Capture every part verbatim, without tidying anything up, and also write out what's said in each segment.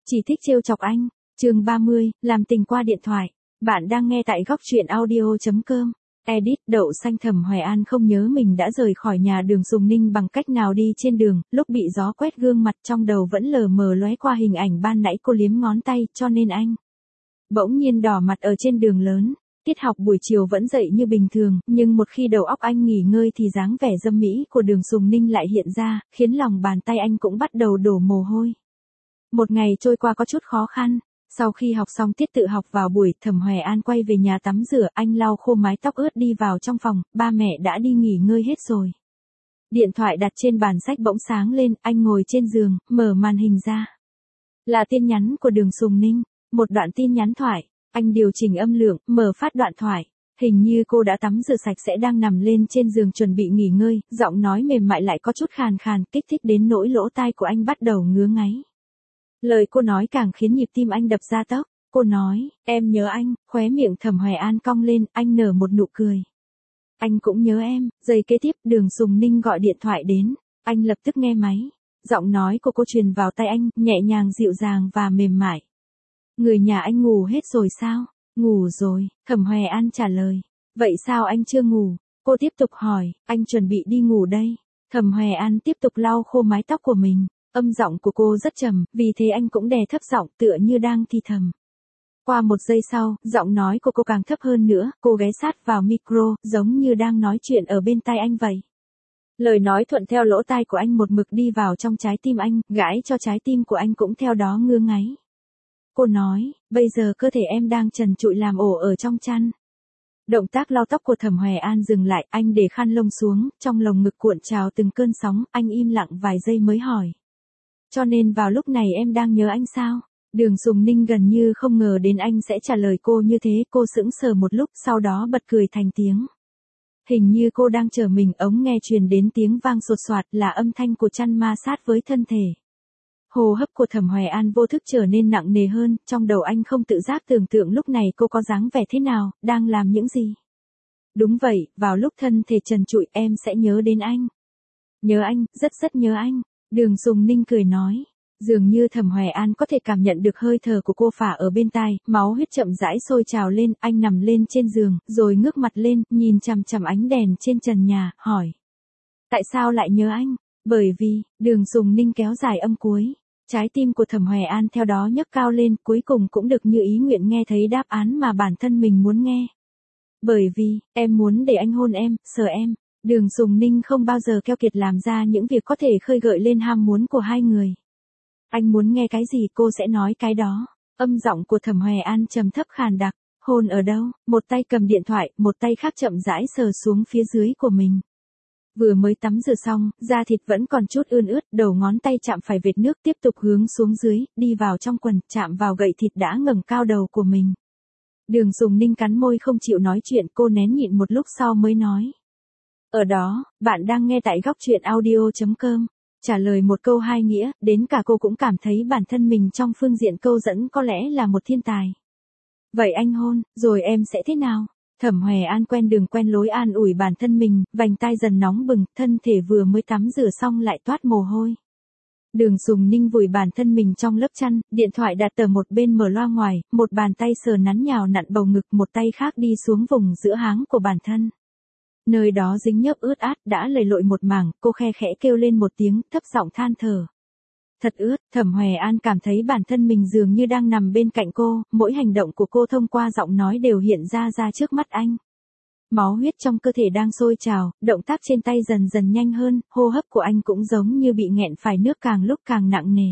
Chỉ thích trêu chọc anh. Chương ba mươi, làm tình qua điện thoại. Bạn đang nghe tại góc truyện audio.com. Edit. Đậu xanh. Thẩm Hoài An không nhớ mình đã rời khỏi nhà Đường Sùng Ninh bằng cách nào đi trên đường, lúc bị gió quét gương mặt trong đầu vẫn lờ mờ lóe qua hình ảnh ban nãy cô liếm ngón tay, cho nên anh bỗng nhiên đỏ mặt ở trên đường lớn. Tiết học buổi chiều vẫn dậy như bình thường, nhưng một khi đầu óc anh nghỉ ngơi thì dáng vẻ dâm mỹ của Đường Sùng Ninh lại hiện ra, khiến lòng bàn tay anh cũng bắt đầu đổ mồ hôi. Một ngày trôi qua có chút khó khăn. Sau khi học xong tiết tự học vào buổi, Thẩm Hoài An quay về nhà tắm rửa, anh lau khô mái tóc ướt đi vào trong phòng, ba mẹ đã đi nghỉ ngơi hết rồi. Điện thoại đặt trên bàn sách bỗng sáng lên, anh ngồi trên giường, mở màn hình ra. Là tin nhắn của Đường Sùng Ninh, một đoạn tin nhắn thoại, anh điều chỉnh âm lượng, mở phát đoạn thoại. Hình như cô đã tắm rửa sạch sẽ đang nằm lên trên giường chuẩn bị nghỉ ngơi, giọng nói mềm mại lại có chút khàn khàn, kích thích đến nỗi lỗ tai của anh bắt đầu ngứa ngáy. Lời cô nói càng khiến nhịp tim anh đập ra tốc. Cô nói, em nhớ anh, khóe miệng Thẩm Hoài An cong lên, anh nở một nụ cười. Anh cũng nhớ em. Giây kế tiếp, Đường Sùng Ninh gọi điện thoại đến, anh lập tức nghe máy. Giọng nói của cô truyền vào tai anh, nhẹ nhàng dịu dàng và mềm mại. Người nhà anh ngủ hết rồi sao? Ngủ rồi, Thẩm Hoài An trả lời. Vậy sao anh chưa ngủ? Cô tiếp tục hỏi, anh chuẩn bị đi ngủ đây. Thẩm Hoài An tiếp tục lau khô mái tóc của mình. Âm giọng của cô rất trầm, vì thế anh cũng đè thấp giọng tựa như đang thì thầm. Qua một giây sau, giọng nói của cô càng thấp hơn nữa, cô ghé sát vào micro, giống như đang nói chuyện ở bên tai anh vậy. Lời nói thuận theo lỗ tai của anh một mực đi vào trong trái tim anh, gãi cho trái tim của anh cũng theo đó ngứa ngáy. Cô nói, bây giờ cơ thể em đang trần trụi làm ổ ở trong chăn. Động tác lau tóc của Thẩm Hoài An dừng lại, anh để khăn lông xuống, trong lồng ngực cuộn trào từng cơn sóng, anh im lặng vài giây mới hỏi. Cho nên vào lúc này em đang nhớ anh sao? Đường Sùng Ninh gần như không ngờ đến anh sẽ trả lời cô như thế, cô sững sờ một lúc, sau đó bật cười thành tiếng. Hình như cô đang chờ mình, ống nghe truyền đến tiếng vang sột soạt, là âm thanh của chăn ma sát với thân thể. Hô hấp của Thẩm Hoài An vô thức trở nên nặng nề hơn, trong đầu anh không tự giác tưởng tượng lúc này cô có dáng vẻ thế nào, đang làm những gì. Đúng vậy, vào lúc thân thể trần trụi em sẽ nhớ đến anh. Nhớ anh, rất rất nhớ anh. Đường Sùng Ninh cười nói. Dường như Thẩm Hoài An có thể cảm nhận được hơi thở của cô phả ở bên tai, máu huyết chậm rãi sôi trào lên, anh nằm lên trên giường, rồi ngước mặt lên, nhìn chằm chằm ánh đèn trên trần nhà, hỏi. Tại sao lại nhớ anh? Bởi vì, Đường Sùng Ninh kéo dài âm cuối. Trái tim của Thẩm Hoài An theo đó nhấc cao lên, cuối cùng cũng được như ý nguyện nghe thấy đáp án mà bản thân mình muốn nghe. Bởi vì, em muốn để anh hôn em, sờ em. Đường Sùng Ninh không bao giờ keo kiệt làm ra những việc có thể khơi gợi lên ham muốn của hai người. Anh muốn nghe cái gì cô sẽ nói cái đó. Âm giọng của Thẩm Hoài An trầm thấp khàn đặc. Hôn ở đâu? Một tay cầm điện thoại, một tay khác chậm rãi sờ xuống phía dưới của mình. Vừa mới tắm rửa xong, da thịt vẫn còn chút ươn ướt, đầu ngón tay chạm phải vệt nước, tiếp tục hướng xuống dưới, đi vào trong quần, chạm vào gậy thịt đã ngẩng cao đầu của mình. Đường Sùng Ninh cắn môi không chịu nói chuyện, cô nén nhịn một lúc sau mới nói. Ở đó, bạn đang nghe tại góc truyện audio.com. Trả lời một câu hai nghĩa, đến cả cô cũng cảm thấy bản thân mình trong phương diện câu dẫn có lẽ là một thiên tài. Vậy anh hôn, rồi em sẽ thế nào? Thẩm Hoài An quen đường quen lối an ủi bản thân mình, vành tai dần nóng bừng, thân thể vừa mới tắm rửa xong lại toát mồ hôi. Đường Sùng Ninh vùi bản thân mình trong lớp chăn, điện thoại đặt ở một bên mở loa ngoài, một bàn tay sờ nắn nhào nặn bầu ngực, một tay khác đi xuống vùng giữa háng của bản thân. Nơi đó dính nhớp ướt át, đã lầy lội một mảng, cô khe khẽ kêu lên một tiếng, thấp giọng than thở. Thật ướt. Thẩm Hoài An cảm thấy bản thân mình dường như đang nằm bên cạnh cô, mỗi hành động của cô thông qua giọng nói đều hiện ra ra trước mắt anh. Máu huyết trong cơ thể đang sôi trào, động tác trên tay dần dần nhanh hơn, hô hấp của anh cũng giống như bị nghẹn phải nước càng lúc càng nặng nề.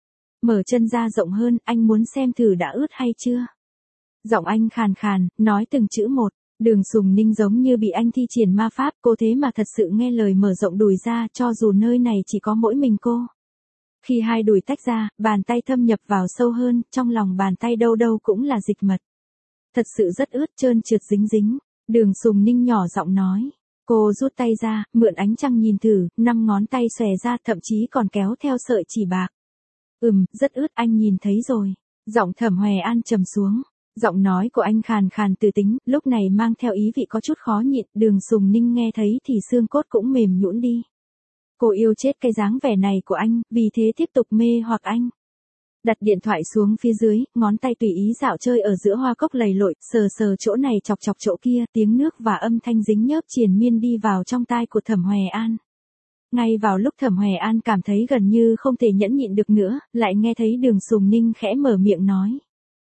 Mở chân ra rộng hơn, anh muốn xem thử đã ướt hay chưa. Giọng anh khàn khàn, nói từng chữ một. Đường Sùng Ninh giống như bị anh thi triển ma pháp, cô thế mà thật sự nghe lời mở rộng đùi ra, cho dù nơi này chỉ có mỗi mình cô. Khi hai đùi tách ra, bàn tay thâm nhập vào sâu hơn, trong lòng bàn tay đâu đâu cũng là dịch mật. Thật sự rất ướt, trơn trượt dính dính. Đường Sùng Ninh nhỏ giọng nói. Cô rút tay ra, mượn ánh trăng nhìn thử, năm ngón tay xòe ra, thậm chí còn kéo theo sợi chỉ bạc. Ừm, rất ướt, anh nhìn thấy rồi. Giọng Thẩm Hoài An trầm xuống. Giọng nói của anh khàn khàn từ tính, lúc này mang theo ý vị có chút khó nhịn, Đường Sùng Ninh nghe thấy thì xương cốt cũng mềm nhũn đi. Cô yêu chết cái dáng vẻ này của anh, vì thế tiếp tục mê hoặc anh. Đặt điện thoại xuống phía dưới, ngón tay tùy ý dạo chơi ở giữa hoa cốc lầy lội, sờ sờ chỗ này chọc chọc chỗ kia, tiếng nước và âm thanh dính nhớp triền miên đi vào trong tai của Thẩm Hoè An. Ngay vào lúc Thẩm Hoè An cảm thấy gần như không thể nhẫn nhịn được nữa, lại nghe thấy Đường Sùng Ninh khẽ mở miệng nói.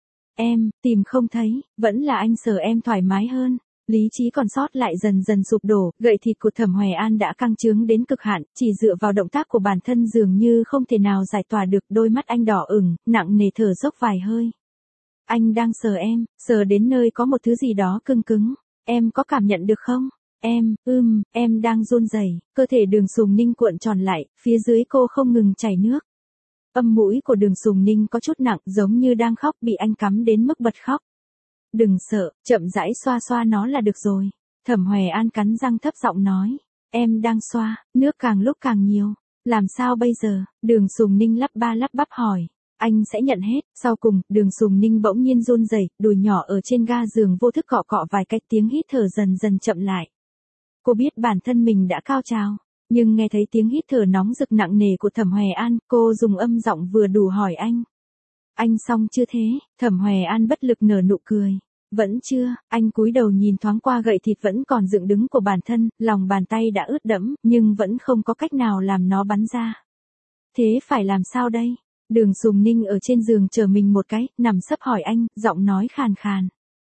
Em, tìm không thấy, vẫn là anh sờ em thoải mái hơn. Lý trí còn sót lại dần dần sụp đổ, gậy thịt của Thẩm Hoè An đã căng trướng đến cực hạn, chỉ dựa vào động tác của bản thân dường như không thể nào giải tỏa được, đôi mắt anh đỏ ửng, nặng nề thở dốc vài hơi. Anh đang sờ em, sờ đến nơi có một thứ gì đó cứng cứng, em có cảm nhận được không? Em, ưm, em đang run rẩy, cơ thể Đường Sùng Ninh cuộn tròn lại, phía dưới cô không ngừng chảy nước. Âm mũi của Đường Sùng Ninh có chút nặng, giống như đang khóc, bị anh cắm đến mức bật khóc. Đừng sợ, chậm rãi xoa xoa nó là được rồi. Thẩm Hoè An cắn răng thấp giọng nói. Em đang xoa, nước càng lúc càng nhiều. Làm sao bây giờ? Đường Sùng Ninh lắp ba lắp bắp hỏi. Anh sẽ nhận hết. Sau cùng, Đường Sùng Ninh bỗng nhiên run rẩy, đùi nhỏ ở trên ga giường vô thức cọ cọ vài cái, tiếng hít thở dần dần chậm lại. Cô biết bản thân mình đã cao trào, nhưng nghe thấy tiếng hít thở nóng rực nặng nề của Thẩm Hoè An, cô dùng âm giọng vừa đủ hỏi anh. Anh xong chưa thế? Thẩm Hoè An bất lực nở nụ cười. Vẫn chưa, anh cúi đầu nhìn thoáng qua gậy thịt vẫn còn dựng đứng của bản thân, lòng bàn tay đã ướt đẫm, nhưng vẫn không có cách nào làm nó bắn ra. Thế phải làm sao đây? Đường Sùng Ninh ở trên giường chờ mình một cái, nằm sấp hỏi anh, giọng nói khàn khàn.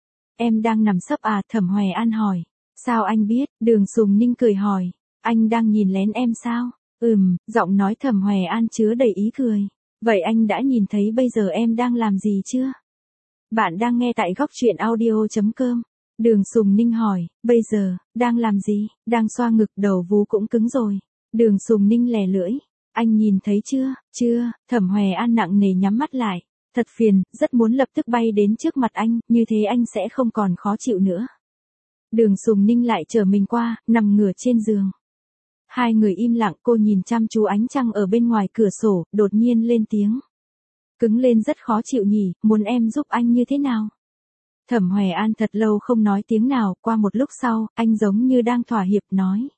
Em đang nằm sấp à? Thẩm Hoè An hỏi. Sao anh biết? Đường Sùng Ninh cười hỏi. Anh đang nhìn lén em sao? Ừm, giọng nói Thẩm Hoè An chứa đầy ý cười. Vậy anh đã nhìn thấy bây giờ em đang làm gì chưa? Bạn đang nghe tại góc truyện audio chấm com. Đường Sùng Ninh hỏi, bây giờ, đang làm gì? Đang xoa ngực, đầu vú cũng cứng rồi. Đường Sùng Ninh lè lưỡi. Anh nhìn thấy chưa? Chưa. Thẩm Hoè An nặng nề nhắm mắt lại. Thật phiền, rất muốn lập tức bay đến trước mặt anh, như thế anh sẽ không còn khó chịu nữa. Đường Sùng Ninh lại trở mình qua, nằm ngửa trên giường. Hai người im lặng, cô nhìn chăm chú ánh trăng ở bên ngoài cửa sổ, đột nhiên lên tiếng. Cứng lên rất khó chịu nhỉ, muốn em giúp anh như thế nào? Thẩm Hoè An thật lâu không nói tiếng nào, qua một lúc sau, anh giống như đang thỏa hiệp nói.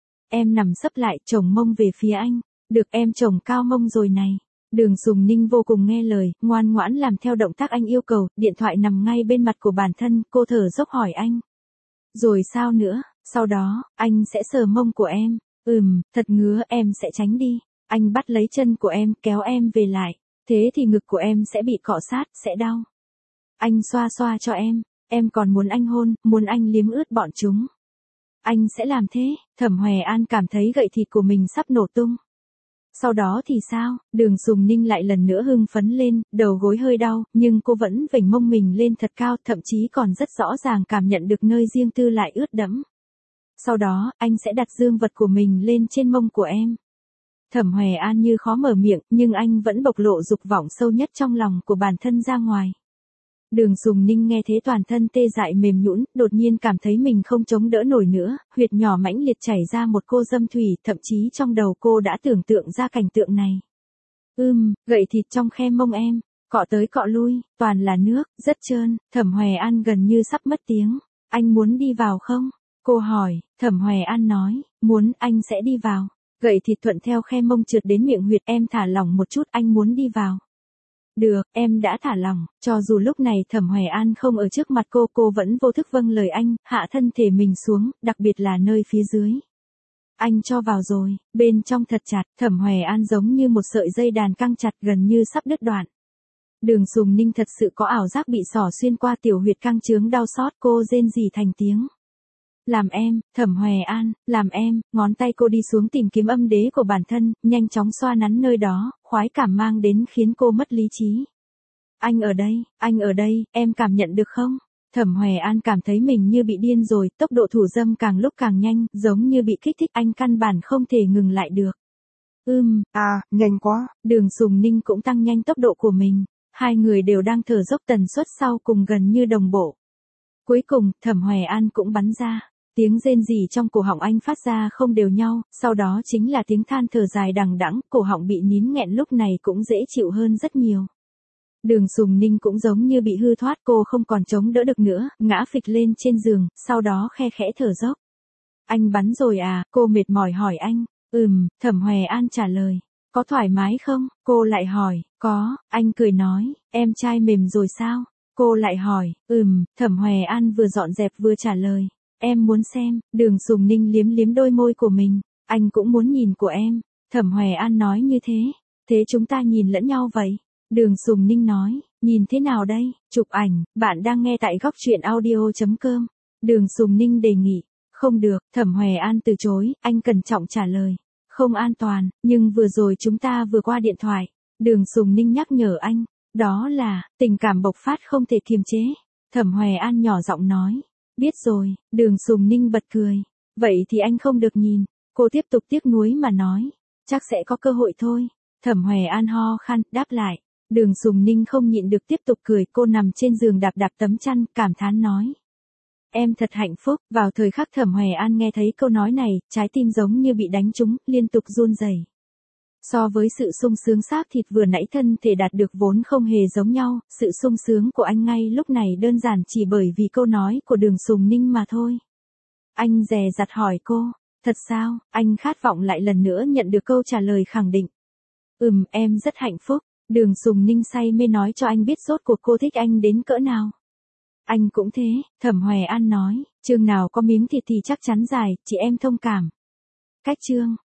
Em nằm sấp lại, chồng mông về phía anh. Được, em chồng cao mông rồi này. Đường Sùng Ninh vô cùng nghe lời, ngoan ngoãn làm theo động tác anh yêu cầu, điện thoại nằm ngay bên mặt của bản thân, cô thở dốc hỏi anh. Rồi sao nữa? Sau đó, anh sẽ sờ mông của em. Ừm, thật ngứa, em sẽ tránh đi. Anh bắt lấy chân của em, kéo em về lại. Thế thì ngực của em sẽ bị cọ sát, sẽ đau. Anh xoa xoa cho em, em còn muốn anh hôn, muốn anh liếm ướt bọn chúng. Anh sẽ làm thế. Thẩm Hoè An cảm thấy gậy thịt của mình sắp nổ tung. Sau đó thì sao? Đường Sùng Ninh lại lần nữa hưng phấn lên, đầu gối hơi đau, nhưng cô vẫn vểnh mông mình lên thật cao, thậm chí còn rất rõ ràng cảm nhận được nơi riêng tư lại ướt đẫm. Sau đó, anh sẽ đặt dương vật của mình lên trên mông của em. Thẩm Hoè An như khó mở miệng, nhưng anh vẫn bộc lộ dục vọng sâu nhất trong lòng của bản thân ra ngoài. Đường Sùng Ninh nghe thế toàn thân tê dại mềm nhũn, đột nhiên cảm thấy mình không chống đỡ nổi nữa, huyệt nhỏ mãnh liệt chảy ra một cô dâm thủy, thậm chí trong đầu cô đã tưởng tượng ra cảnh tượng này. Ưm, gậy thịt trong khe mông em, cọ tới cọ lui, toàn là nước, rất trơn. Thẩm Hoè An gần như sắp mất tiếng. Anh muốn đi vào không? Cô hỏi. Thẩm Hoè An nói, muốn, anh sẽ đi vào. Gậy thịt thuận theo khe mông trượt đến miệng huyệt, em thả lỏng một chút, anh muốn đi vào. Được, em đã thả lỏng, cho dù lúc này Thẩm Hoè An không ở trước mặt cô, cô vẫn vô thức vâng lời anh, hạ thân thể mình xuống, đặc biệt là nơi phía dưới. Anh cho vào rồi, bên trong thật chặt, Thẩm Hoè An giống như một sợi dây đàn căng chặt gần như sắp đứt đoạn. Đường Sùng Ninh thật sự có ảo giác bị xỏ xuyên qua tiểu huyệt căng trướng đau xót, cô rên rỉ thành tiếng. Làm em, Thẩm Hoè An, làm em, ngón tay cô đi xuống tìm kiếm âm đế của bản thân, nhanh chóng xoa nắn nơi đó, khoái cảm mang đến khiến cô mất lý trí. Anh ở đây, anh ở đây, em cảm nhận được không? Thẩm Hoè An cảm thấy mình như bị điên rồi, tốc độ thủ dâm càng lúc càng nhanh, giống như bị kích thích, anh căn bản không thể ngừng lại được. Ưm, À, nhanh quá. Đường Sùng Ninh cũng tăng nhanh tốc độ của mình, hai người đều đang thở dốc, tần suất sau cùng gần như đồng bộ. Cuối cùng, Thẩm Hoè An cũng bắn ra. Tiếng rên rỉ trong cổ họng anh phát ra không đều nhau, sau đó chính là tiếng than thở dài đằng đẵng, cổ họng bị nín nghẹn lúc này cũng dễ chịu hơn rất nhiều. Đường Sùng Ninh cũng giống như bị hư thoát, cô không còn chống đỡ được nữa, ngã phịch lên trên giường, sau đó khe khẽ thở dốc. Anh bắn rồi à? Cô mệt mỏi hỏi anh. Ừm, Thẩm Hoè An trả lời. Có thoải mái không? Cô lại hỏi. Có, anh cười nói, em trai mềm rồi sao? Cô lại hỏi, ừm, Thẩm Hoè An vừa dọn dẹp vừa trả lời. Em muốn xem, Đường Sùng Ninh liếm liếm đôi môi của mình. Anh cũng muốn nhìn của em. Thẩm Hoè An nói như thế. Thế chúng ta nhìn lẫn nhau vậy. Đường Sùng Ninh nói, nhìn thế nào đây? Chụp ảnh, bạn đang nghe tại góc truyện audio.com. Đường Sùng Ninh đề nghị. Không được, Thẩm Hoè An từ chối, anh cẩn trọng trả lời. Không an toàn, nhưng vừa rồi chúng ta vừa qua điện thoại. Đường Sùng Ninh nhắc nhở anh. Đó là, tình cảm bộc phát không thể kiềm chế. Thẩm Hoè An nhỏ giọng nói. Biết rồi, Đường Sùng Ninh bật cười. Vậy thì anh không được nhìn. Cô tiếp tục tiếc nuối mà nói. Chắc sẽ có cơ hội thôi. Thẩm Hoè An ho khan, đáp lại. Đường Sùng Ninh không nhịn được tiếp tục cười. Cô nằm trên giường đạp đạp tấm chăn, cảm thán nói. Em thật hạnh phúc. Vào thời khắc Thẩm Hoè An nghe thấy câu nói này, trái tim giống như bị đánh trúng, liên tục run rẩy. So với sự sung sướng xác thịt vừa nãy thân thể đạt được vốn không hề giống nhau, sự sung sướng của anh ngay lúc này đơn giản chỉ bởi vì câu nói của Đường Sùng Ninh mà thôi. Anh dè dặt hỏi cô, thật sao? Anh khát vọng lại lần nữa nhận được câu trả lời khẳng định. Ừm, em rất hạnh phúc. Đường Sùng Ninh say mê nói cho anh biết rốt cuộc cô thích anh đến cỡ nào. Anh cũng thế, Thẩm Hoè An nói, chương nào có miếng thịt thì chắc chắn dài, chị em thông cảm. Cách chương